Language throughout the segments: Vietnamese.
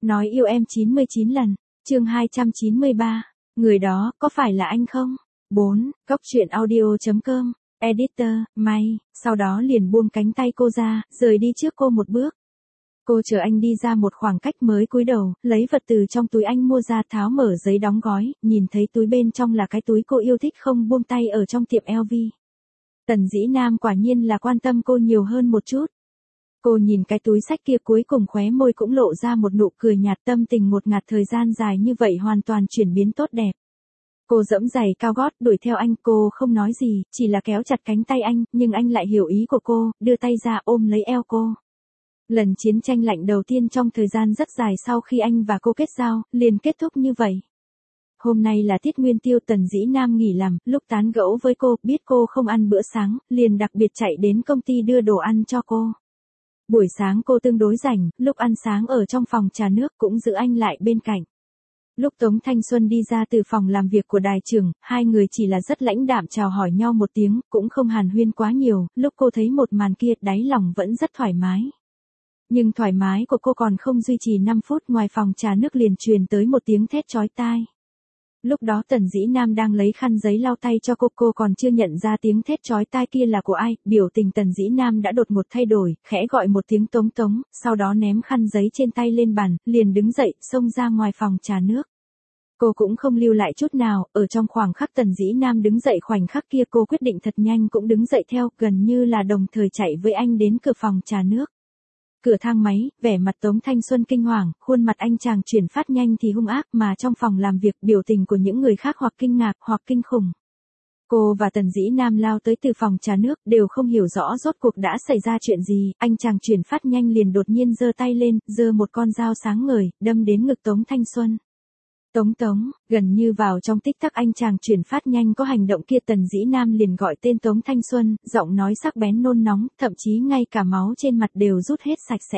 Nói yêu em 99 lần. Chương 293. Người đó có phải là anh không? 4. Góc truyện audio.com. Editor, May. Sau đó liền buông cánh tay cô ra, rời đi trước cô một bước. Cô chờ anh đi ra một khoảng cách mới cúi đầu, lấy vật từ trong túi anh mua ra, tháo mở giấy đóng gói, nhìn thấy túi bên trong là cái túi cô yêu thích không buông tay ở trong tiệm LV. Tần Dĩ Nam quả nhiên là quan tâm cô nhiều hơn một chút. Cô nhìn cái túi xách kia, cuối cùng khóe môi cũng lộ ra một nụ cười nhạt, tâm tình ngột ngạt thời gian dài như vậy hoàn toàn chuyển biến tốt đẹp. Cô giẫm giày cao gót đuổi theo anh, cô không nói gì, chỉ là kéo chặt cánh tay anh, nhưng anh lại hiểu ý của cô, đưa tay ra ôm lấy eo cô. Lần chiến tranh lạnh đầu tiên trong thời gian rất dài sau khi anh và cô kết giao, liền kết thúc như vậy. Hôm nay là tiết nguyên tiêu, Tần Dĩ Nam nghỉ làm, lúc tán gẫu với cô, biết cô không ăn bữa sáng, liền đặc biệt chạy đến công ty đưa đồ ăn cho cô. Buổi sáng cô tương đối rảnh, lúc ăn sáng ở trong phòng trà nước cũng giữ anh lại bên cạnh. Lúc Tống Thanh Xuân đi ra từ phòng làm việc của đài trưởng, hai người chỉ là rất lãnh đạm chào hỏi nhau một tiếng, cũng không hàn huyên quá nhiều, lúc cô thấy một màn kia, đáy lòng vẫn rất thoải mái. Nhưng thoải mái của cô còn không duy trì 5 phút, ngoài phòng trà nước liền truyền tới một tiếng thét chói tai. Lúc đó Tần Dĩ Nam đang lấy khăn giấy lau tay cho cô còn chưa nhận ra tiếng thét chói tai kia là của ai, biểu tình Tần Dĩ Nam đã đột ngột thay đổi, khẽ gọi một tiếng Tống Tống, sau đó ném khăn giấy trên tay lên bàn, liền đứng dậy, xông ra ngoài phòng trà nước. Cô cũng không lưu lại chút nào, ở trong khoảng khắc Tần Dĩ Nam đứng dậy khoảnh khắc kia cô quyết định thật nhanh cũng đứng dậy theo, gần như là đồng thời chạy với anh đến cửa phòng trà nước. Cửa thang máy, vẻ mặt Tống Thanh Xuân kinh hoàng, khuôn mặt anh chàng chuyển phát nhanh thì hung ác, mà trong phòng làm việc biểu tình của những người khác hoặc kinh ngạc hoặc kinh khủng. Cô và Tần Dĩ Nam lao tới từ phòng trà nước, đều không hiểu rõ rốt cuộc đã xảy ra chuyện gì, anh chàng chuyển phát nhanh liền đột nhiên giơ tay lên, giơ một con dao sáng ngời, đâm đến ngực Tống Thanh Xuân. Tống Tống, gần như vào trong tích tắc anh chàng chuyển phát nhanh có hành động kia, Tần Dĩ Nam liền gọi tên Tống Thanh Xuân, giọng nói sắc bén nôn nóng, thậm chí ngay cả máu trên mặt đều rút hết sạch sẽ.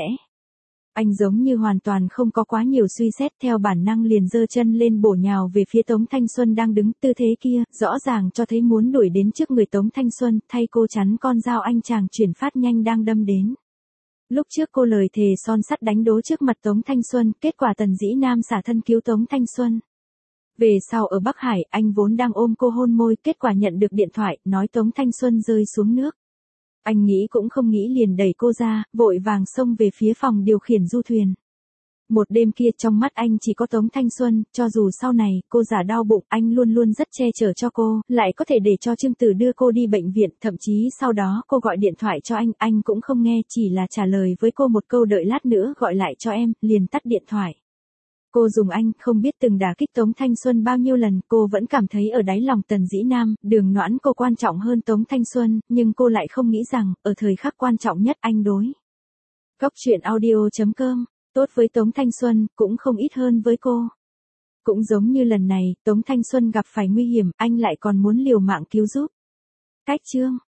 Anh giống như hoàn toàn không có quá nhiều suy xét, theo bản năng liền giơ chân lên bổ nhào về phía Tống Thanh Xuân đang đứng, tư thế kia, rõ ràng cho thấy muốn đuổi đến trước người Tống Thanh Xuân, thay cô chắn con dao anh chàng chuyển phát nhanh đang đâm đến. Lúc trước cô lời thề son sắt đánh đố trước mặt Tống Thanh Xuân, kết quả Tần Dĩ Nam xả thân cứu Tống Thanh Xuân. Về sau ở Bắc Hải, anh vốn đang ôm cô hôn môi, kết quả nhận được điện thoại, nói Tống Thanh Xuân rơi xuống nước. Anh nghĩ cũng không nghĩ liền đẩy cô ra, vội vàng xông về phía phòng điều khiển du thuyền. Một đêm kia trong mắt anh chỉ có Tống Thanh Xuân, cho dù sau này cô giả đau bụng, anh luôn luôn rất che chở cho cô, lại có thể để cho Trương Tử đưa cô đi bệnh viện, thậm chí sau đó cô gọi điện thoại cho anh cũng không nghe, chỉ là trả lời với cô một câu đợi lát nữa gọi lại cho em, liền tắt điện thoại. Cô dùng anh, không biết từng đả kích Tống Thanh Xuân bao nhiêu lần, cô vẫn cảm thấy ở đáy lòng Tần Dĩ Nam, Đường Noãn cô quan trọng hơn Tống Thanh Xuân, nhưng cô lại không nghĩ rằng, ở thời khắc quan trọng nhất anh đối. Góc truyện audio.com. Tốt với Tống Thanh Xuân, cũng không ít hơn với cô. Cũng giống như lần này, Tống Thanh Xuân gặp phải nguy hiểm, anh lại còn muốn liều mạng cứu giúp. Cách chương.